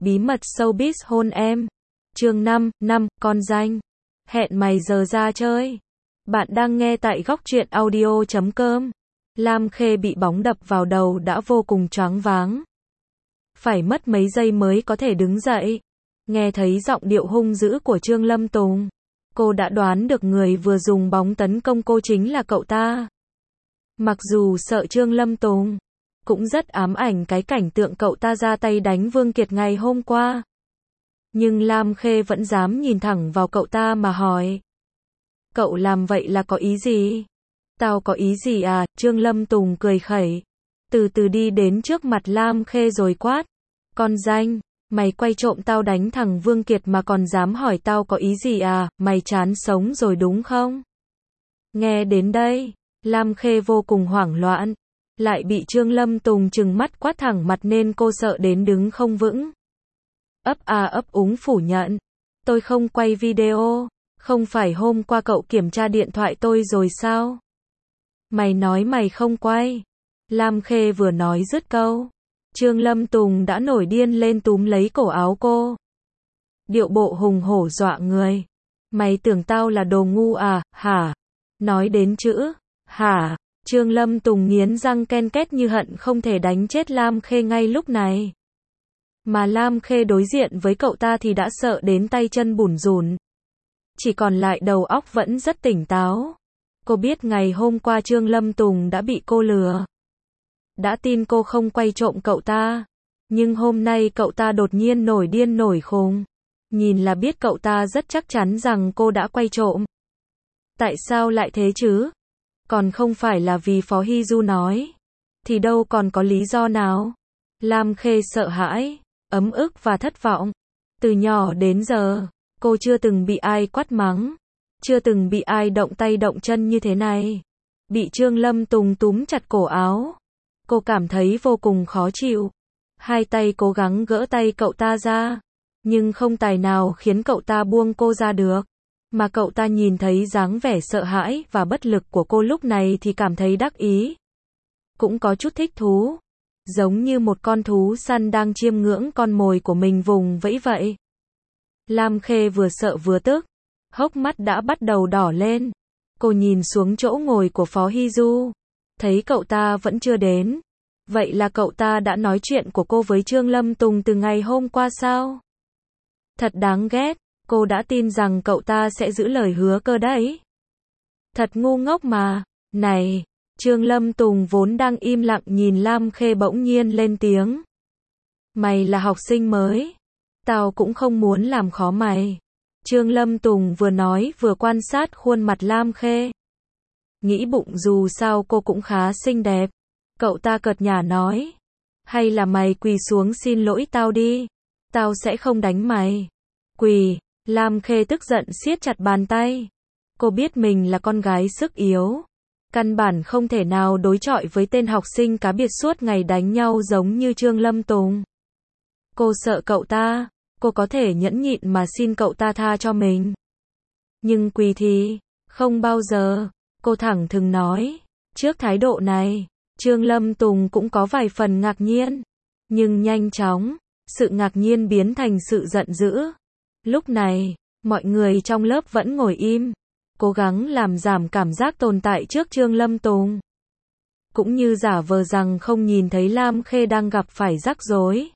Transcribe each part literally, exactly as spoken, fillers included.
bí mật showbiz hôn em. Chương năm, năm, con danh. Hẹn mày giờ ra chơi. Bạn đang nghe tại góc truyện audio chấm com. Lam Khê bị bóng đập vào đầu đã vô cùng choáng váng. Phải mất mấy giây mới có thể đứng dậy. Nghe thấy giọng điệu hung dữ của Trương Lâm Tùng, cô đã đoán được người vừa dùng bóng tấn công cô chính là cậu ta. Mặc dù sợ Trương Lâm Tùng, cũng rất ám ảnh cái cảnh tượng cậu ta ra tay đánh Vương Kiệt ngày hôm qua. Nhưng Lam Khê vẫn dám nhìn thẳng vào cậu ta mà hỏi. Cậu làm vậy là có ý gì? Tao có ý gì à? Trương Lâm Tùng cười khẩy, từ từ đi đến trước mặt Lam Khê rồi quát. Con danh, mày quay trộm tao đánh thằng Vương Kiệt mà còn dám hỏi tao có ý gì à? Mày chán sống rồi đúng không? Nghe đến đây, Lam Khê vô cùng hoảng loạn. Lại bị Trương Lâm Tùng trừng mắt quát thẳng mặt nên cô sợ đến đứng không vững. Ấp a ấp úng phủ nhận. Tôi không quay video. Không phải hôm qua cậu kiểm tra điện thoại tôi rồi sao? Mày nói mày không quay. Lam Khê vừa nói dứt câu, Trương Lâm Tùng đã nổi điên lên túm lấy cổ áo cô. Điệu bộ hùng hổ dọa người. Mày tưởng tao là đồ ngu à, hả? Nói đến chữ hả, Trương Lâm Tùng nghiến răng ken két như hận không thể đánh chết Lam Khê ngay lúc này. Mà Lam Khê đối diện với cậu ta thì đã sợ đến tay chân bủn rủn. Chỉ còn lại đầu óc vẫn rất tỉnh táo. Cô biết ngày hôm qua Trương Lâm Tùng đã bị cô lừa. Đã tin cô không quay trộm cậu ta. Nhưng hôm nay cậu ta đột nhiên nổi điên nổi khùng. Nhìn là biết cậu ta rất chắc chắn rằng cô đã quay trộm. Tại sao lại thế chứ? Còn không phải là vì Phó Hy Du nói. Thì đâu còn có lý do nào? Lam Khê sợ hãi, ấm ức và thất vọng. Từ nhỏ đến giờ, cô chưa từng bị ai quát mắng. Chưa từng bị ai động tay động chân như thế này. Bị Trương Lâm Tùng túm chặt cổ áo. Cô cảm thấy vô cùng khó chịu. Hai tay cố gắng gỡ tay cậu ta ra. Nhưng không tài nào khiến cậu ta buông cô ra được. Mà cậu ta nhìn thấy dáng vẻ sợ hãi và bất lực của cô lúc này thì cảm thấy đắc ý. Cũng có chút thích thú. Giống như một con thú săn đang chiêm ngưỡng con mồi của mình vùng vẫy vậy. Lam Khê vừa sợ vừa tức. Hốc mắt đã bắt đầu đỏ lên. Cô nhìn xuống chỗ ngồi của Phó Hy Du. Thấy cậu ta vẫn chưa đến. Vậy là cậu ta đã nói chuyện của cô với Trương Lâm Tùng từ ngày hôm qua sao? Thật đáng ghét. Cô đã tin rằng cậu ta sẽ giữ lời hứa cơ đấy. Thật ngu ngốc mà. Này, Trương Lâm Tùng vốn đang im lặng nhìn Lam Khê bỗng nhiên lên tiếng. Mày là học sinh mới. Tao cũng không muốn làm khó mày. Trương Lâm Tùng vừa nói vừa quan sát khuôn mặt Lam Khê. Nghĩ bụng dù sao cô cũng khá xinh đẹp. Cậu ta cợt nhả nói. Hay là mày quỳ xuống xin lỗi tao đi. Tao sẽ không đánh mày. Quỳ. Lam Khê tức giận siết chặt bàn tay. Cô biết mình là con gái sức yếu. Căn bản không thể nào đối chọi với tên học sinh cá biệt suốt ngày đánh nhau giống như Trương Lâm Tùng. Cô sợ cậu ta. Cô có thể nhẫn nhịn mà xin cậu ta tha cho mình. Nhưng quỳ thì, không bao giờ. Cô thẳng thừng nói. Trước thái độ này, Trương Lâm Tùng cũng có vài phần ngạc nhiên. Nhưng nhanh chóng, sự ngạc nhiên biến thành sự giận dữ. Lúc này, mọi người trong lớp vẫn ngồi im. Cố gắng làm giảm cảm giác tồn tại trước Trương Lâm Tùng. Cũng như giả vờ rằng không nhìn thấy Lam Khê đang gặp phải rắc rối.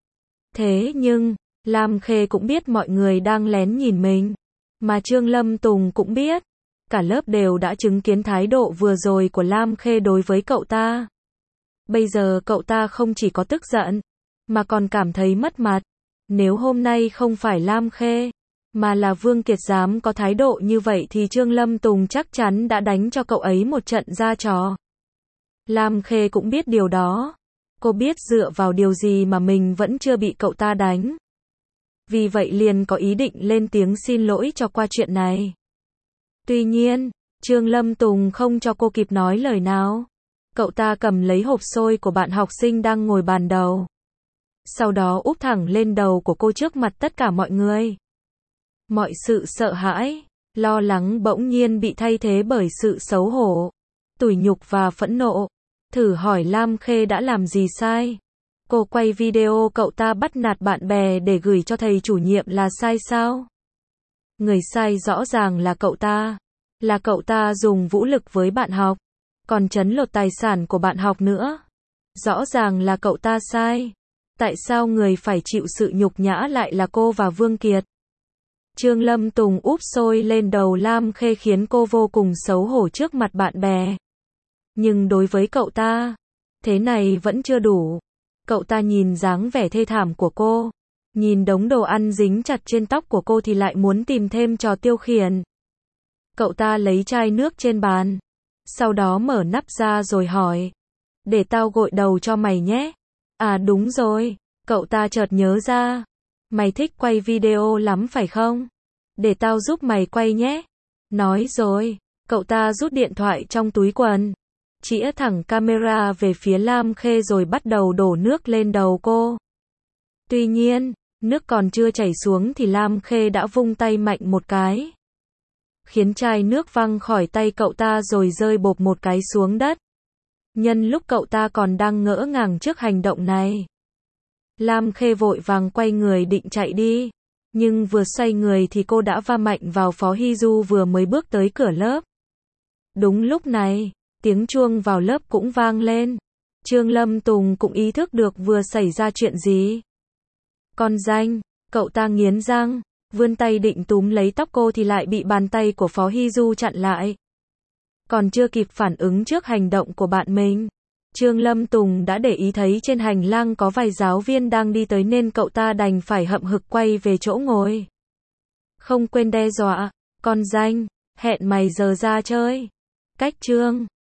Thế nhưng, Lam Khê cũng biết mọi người đang lén nhìn mình. Mà Trương Lâm Tùng cũng biết. Cả lớp đều đã chứng kiến thái độ vừa rồi của Lam Khê đối với cậu ta. Bây giờ cậu ta không chỉ có tức giận, mà còn cảm thấy mất mặt. Nếu hôm nay không phải Lam Khê, mà là Vương Kiệt dám có thái độ như vậy thì Trương Lâm Tùng chắc chắn đã đánh cho cậu ấy một trận ra trò. Lam Khê cũng biết điều đó. Cô biết dựa vào điều gì mà mình vẫn chưa bị cậu ta đánh. Vì vậy liền có ý định lên tiếng xin lỗi cho qua chuyện này. Tuy nhiên, Trương Lâm Tùng không cho cô kịp nói lời nào. Cậu ta cầm lấy hộp xôi của bạn học sinh đang ngồi bàn đầu. Sau đó úp thẳng lên đầu của cô trước mặt tất cả mọi người. Mọi sự sợ hãi, lo lắng bỗng nhiên bị thay thế bởi sự xấu hổ, tủi nhục và phẫn nộ. Thử hỏi Lam Khê đã làm gì sai? Cô quay video cậu ta bắt nạt bạn bè để gửi cho thầy chủ nhiệm là sai sao? Người sai rõ ràng là cậu ta. Là cậu ta dùng vũ lực với bạn học, còn trấn lột tài sản của bạn học nữa. Rõ ràng là cậu ta sai. Tại sao người phải chịu sự nhục nhã lại là cô và Vương Kiệt? Trương Lâm Tùng úp xôi lên đầu Lam Khê khiến cô vô cùng xấu hổ trước mặt bạn bè. Nhưng đối với cậu ta, thế này vẫn chưa đủ. Cậu ta nhìn dáng vẻ thê thảm của cô, nhìn đống đồ ăn dính chặt trên tóc của cô thì lại muốn tìm thêm trò tiêu khiển. Cậu ta lấy chai nước trên bàn, sau đó mở nắp ra rồi hỏi, để tao gội đầu cho mày nhé. À đúng rồi, cậu ta chợt nhớ ra, mày thích quay video lắm phải không? Để tao giúp mày quay nhé. Nói rồi, cậu ta rút điện thoại trong túi quần, chĩa thẳng camera về phía Lam Khê rồi bắt đầu đổ nước lên đầu cô. Tuy nhiên, nước còn chưa chảy xuống thì Lam Khê đã vung tay mạnh một cái, khiến chai nước văng khỏi tay cậu ta rồi rơi bộp một cái xuống đất. Nhân lúc cậu ta còn đang ngỡ ngàng trước hành động này, Lam Khê vội vàng quay người định chạy đi. Nhưng vừa xoay người thì cô đã va mạnh vào Phó Hy Du vừa mới bước tới cửa lớp. Đúng lúc này, tiếng chuông vào lớp cũng vang lên. Trương Lâm Tùng cũng ý thức được vừa xảy ra chuyện gì. Con danh, cậu ta nghiến răng, vươn tay định túm lấy tóc cô thì lại bị bàn tay của Phó Hy Du chặn lại. Còn chưa kịp phản ứng trước hành động của bạn mình, Trương Lâm Tùng đã để ý thấy trên hành lang có vài giáo viên đang đi tới nên cậu ta đành phải hậm hực quay về chỗ ngồi. Không quên đe dọa, con danh, hẹn mày giờ ra chơi. Cách Trương